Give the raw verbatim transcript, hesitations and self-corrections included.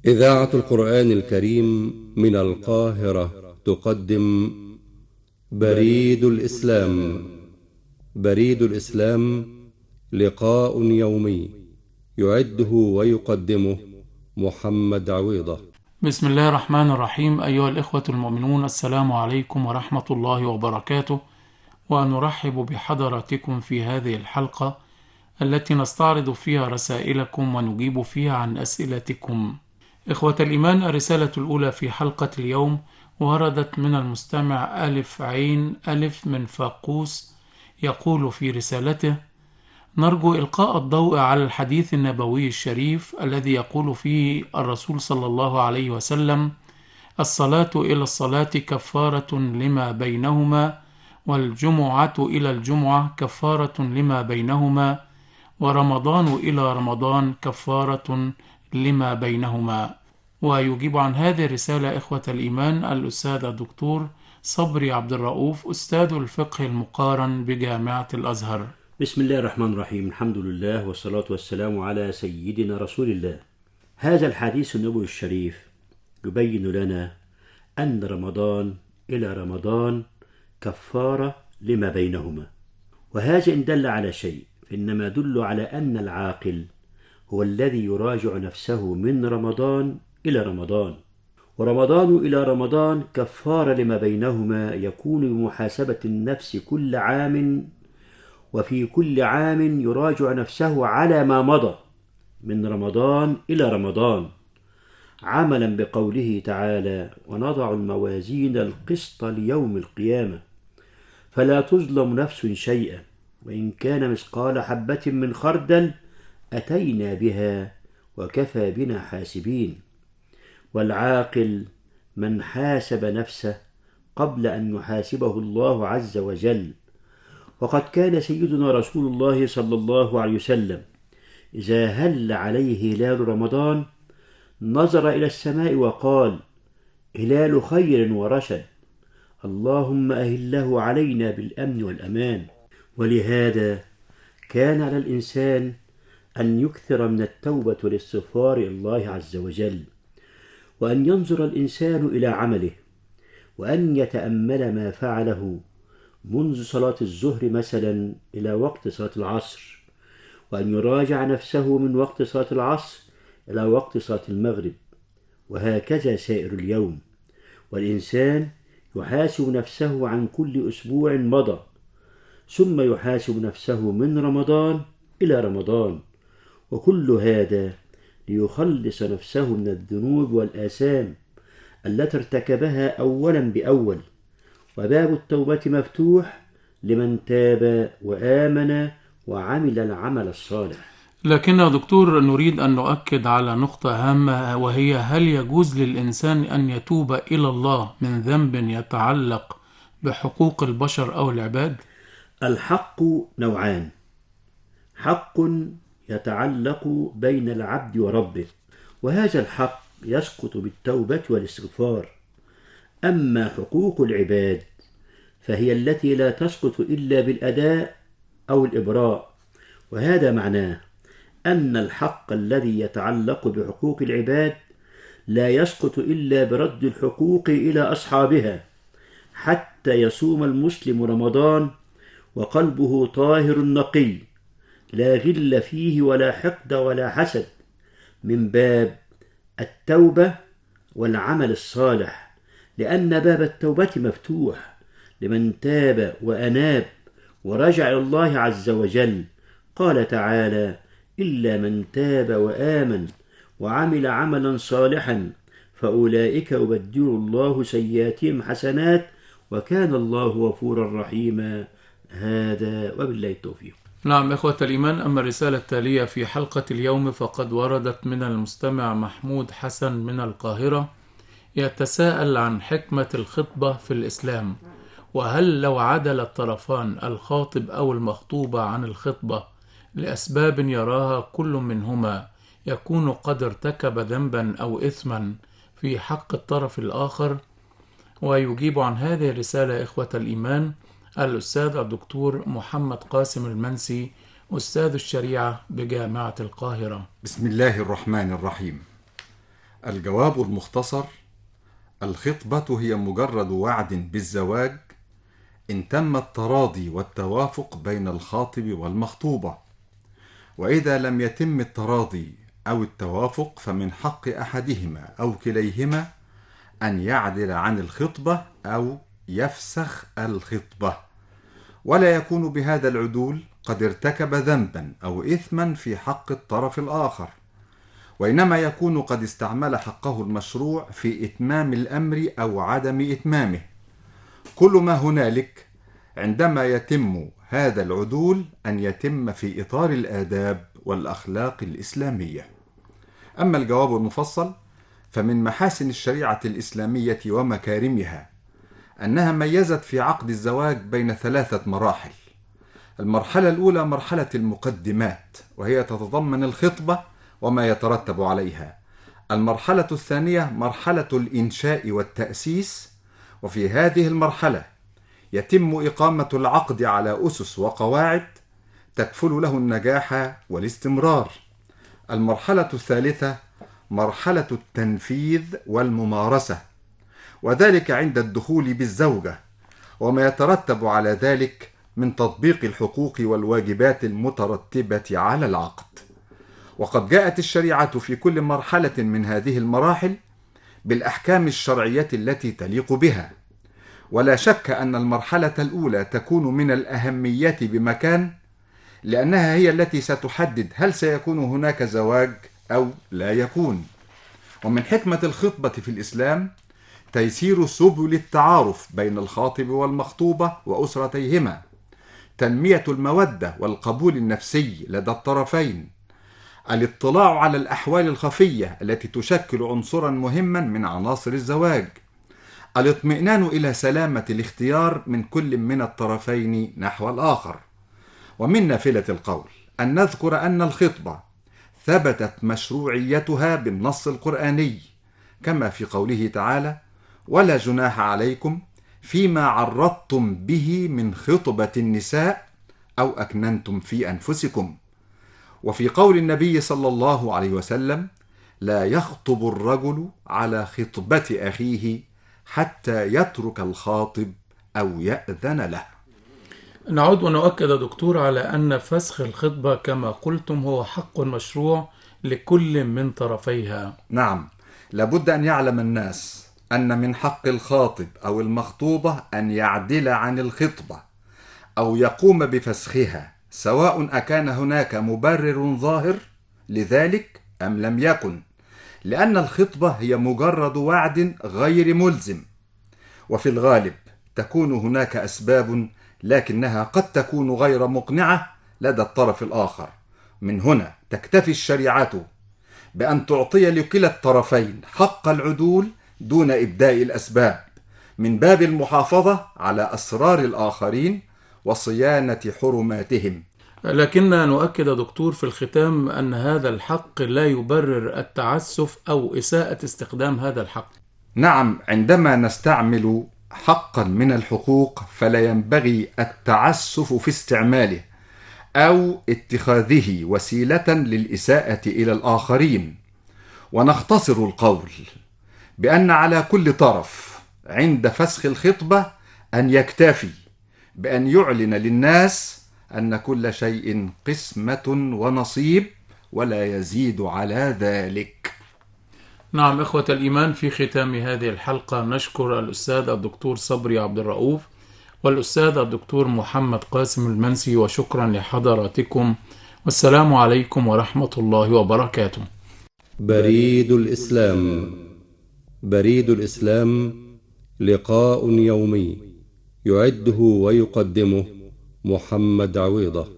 إذاعة القرآن الكريم من القاهرة تقدم بريد الإسلام. بريد الإسلام لقاء يومي يعده ويقدمه محمد عويضة. بسم الله الرحمن الرحيم. أيها الإخوة المؤمنون، السلام عليكم ورحمة الله وبركاته، ونرحب بحضراتكم في هذه الحلقة التي نستعرض فيها رسائلكم ونجيب فيها عن أسئلتكم. إخوة الإيمان، الرسالة الأولى في حلقة اليوم وردت من المستمع ألف عين ألف من فاقوس، يقول في رسالته: نرجو إلقاء الضوء على الحديث النبوي الشريف الذي يقول فيه الرسول صلى الله عليه وسلم: الصلاة إلى الصلاة كفارة لما بينهما، والجمعة إلى الجمعة كفارة لما بينهما، ورمضان إلى رمضان كفارة لما بينهما. ويجيب عن هذه الرسالة إخوة الإيمان الأستاذ الدكتور صبري عبد الرؤوف، أستاذ الفقه المقارن بجامعة الأزهر. بسم الله الرحمن الرحيم. الحمد لله والصلاة والسلام على سيدنا رسول الله. هذا الحديث النبوي الشريف يبين لنا أن رمضان إلى رمضان كفارة لما بينهما، وهذا إن دل على شيء فإنما يدل على أن العاقل هو الذي يراجع نفسه من رمضان إلى رمضان، ورمضان إلى رمضان كفارة لما بينهما يكون بمحاسبة النفس كل عام، وفي كل عام يراجع نفسه على ما مضى من رمضان إلى رمضان، عملا بقوله تعالى: ونضع الموازين القسط ليوم القيامة فلا تظلم نفس شيئا وإن كان مثقال حبة من خردل أتينا بها وكفى بنا حاسبين. والعاقل من حاسب نفسه قبل أن يحاسبه الله عز وجل. وقد كان سيدنا رسول الله صلى الله عليه وسلم إذا هل عليه هلال رمضان نظر إلى السماء وقال: هلال خير ورشد، اللهم أهله علينا بالأمن والأمان. ولهذا كان على الإنسان أن يكثر من التوبة والاستغفار إلى الله عز وجل، وأن ينظر الإنسان إلى عمله، وأن يتأمل ما فعله منذ صلاة الظهر مثلا إلى وقت صلاة العصر، وأن يراجع نفسه من وقت صلاة العصر إلى وقت صلاة المغرب، وهكذا سائر اليوم. والإنسان يحاسب نفسه عن كل أسبوع مضى، ثم يحاسب نفسه من رمضان إلى رمضان، وكل هذا ليخلص نفسه من الذنوب والآثام التي ارتكبها أولا بأول. وباب التوبة مفتوح لمن تاب وآمن وعمل العمل الصالح. لكن يا دكتور، نريد أن نؤكد على نقطة هامة، وهي: هل يجوز للإنسان أن يتوب إلى الله من ذنب يتعلق بحقوق البشر أو العباد؟ الحق نوعان: حق يتعلق بين العبد وربه، وهذا الحق يسقط بالتوبة والاستغفار. أما حقوق العباد فهي التي لا تسقط إلا بالأداء أو الإبراء، وهذا معناه أن الحق الذي يتعلق بحقوق العباد لا يسقط إلا برد الحقوق إلى أصحابها، حتى يصوم المسلم رمضان وقلبه طاهر نقي، لا غل فيه ولا حقد ولا حسد، من باب التوبة والعمل الصالح، لأن باب التوبة مفتوح لمن تاب وأناب ورجع إلى الله عز وجل. قال تعالى: إلا من تاب وآمن وعمل عملا صالحا فأولئك يبدل الله سيئاتهم حسنات وكان الله غفورا رحيما. هذا وبالله التوفيق. نعم إخوة الإيمان، أما الرسالة التالية في حلقة اليوم فقد وردت من المستمع محمود حسن من القاهرة، يتساءل عن حكمة الخطبة في الإسلام، وهل لو عدل الطرفان الخاطب أو المخطوبة عن الخطبة لأسباب يراها كل منهما يكون قد ارتكب ذنبا أو إثما في حق الطرف الآخر؟ ويجيب عن هذه الرسالة إخوة الإيمان الأستاذ الدكتور محمد قاسم المنسي، أستاذ الشريعة بجامعة القاهرة. بسم الله الرحمن الرحيم. الجواب المختصر: الخطبة هي مجرد وعد بالزواج إن تم التراضي والتوافق بين الخاطب والمخطوبة، وإذا لم يتم التراضي أو التوافق فمن حق أحدهما أو كليهما أن يعدل عن الخطبة أو يفسخ الخطبة، ولا يكون بهذا العدول قد ارتكب ذنبا أو إثما في حق الطرف الآخر، وإنما يكون قد استعمل حقه المشروع في إتمام الأمر أو عدم إتمامه. كل ما هنالك عندما يتم هذا العدول أن يتم في إطار الآداب والأخلاق الإسلامية. أما الجواب المفصل فمن محاسن الشريعة الإسلامية ومكارمها أنها ميزت في عقد الزواج بين ثلاثة مراحل. المرحلة الأولى مرحلة المقدمات، وهي تتضمن الخطبة وما يترتب عليها. المرحلة الثانية مرحلة الإنشاء والتأسيس، وفي هذه المرحلة يتم إقامة العقد على أسس وقواعد تكفل له النجاح والاستمرار. المرحلة الثالثة مرحلة التنفيذ والممارسة، وذلك عند الدخول بالزوجة وما يترتب على ذلك من تطبيق الحقوق والواجبات المترتبة على العقد. وقد جاءت الشريعة في كل مرحلة من هذه المراحل بالأحكام الشرعية التي تليق بها، ولا شك أن المرحلة الأولى تكون من الأهمية بمكان، لأنها هي التي ستحدد هل سيكون هناك زواج أو لا يكون. ومن حكمة الخطبة في الإسلام تيسير سبل التعارف بين الخاطب والمخطوبة وأسرتيهما، تنمية المودة والقبول النفسي لدى الطرفين، الاطلاع على الأحوال الخفية التي تشكل عنصرا مهما من عناصر الزواج، الاطمئنان إلى سلامة الاختيار من كل من الطرفين نحو الآخر. ومن نافلة القول أن نذكر أن الخطبة ثبتت مشروعيتها بالنص القرآني، كما في قوله تعالى: ولا جناح عليكم فيما عرضتم به من خطبة النساء أو أكننتم في أنفسكم. وفي قول النبي صلى الله عليه وسلم: لا يخطب الرجل على خطبة أخيه حتى يترك الخاطب أو يأذن له. نعود ونؤكد دكتور على أن فسخ الخطبة كما قلتم هو حق مشروع لكل من طرفيها. نعم، لابد أن يعلم الناس أن من حق الخاطب أو المخطوبة أن يعدل عن الخطبة أو يقوم بفسخها، سواء أكان هناك مبرر ظاهر لذلك أم لم يكن، لأن الخطبة هي مجرد وعد غير ملزم، وفي الغالب تكون هناك أسباب لكنها قد تكون غير مقنعة لدى الطرف الآخر. من هنا تكتفي الشريعة بأن تعطي لكلا الطرفين حق العدول دون إبداء الأسباب، من باب المحافظة على أسرار الآخرين وصيانة حرماتهم. لكننا نؤكد دكتور في الختام أن هذا الحق لا يبرر التعسف أو إساءة استخدام هذا الحق. نعم، عندما نستعمل حقا من الحقوق فلا ينبغي التعسف في استعماله أو اتخاذه وسيلة للإساءة إلى الآخرين. ونختصر القول بأن على كل طرف عند فسخ الخطبة أن يكتفي بأن يعلن للناس أن كل شيء قسمة ونصيب ولا يزيد على ذلك. نعم إخوة الإيمان، في ختام هذه الحلقة نشكر الأستاذ الدكتور صبري عبد الرؤوف والأستاذ الدكتور محمد قاسم المنسي، وشكرا لحضراتكم، والسلام عليكم ورحمة الله وبركاته. بريد الإسلام. بريد الإسلام لقاء يومي يعده ويقدمه محمد عويضة.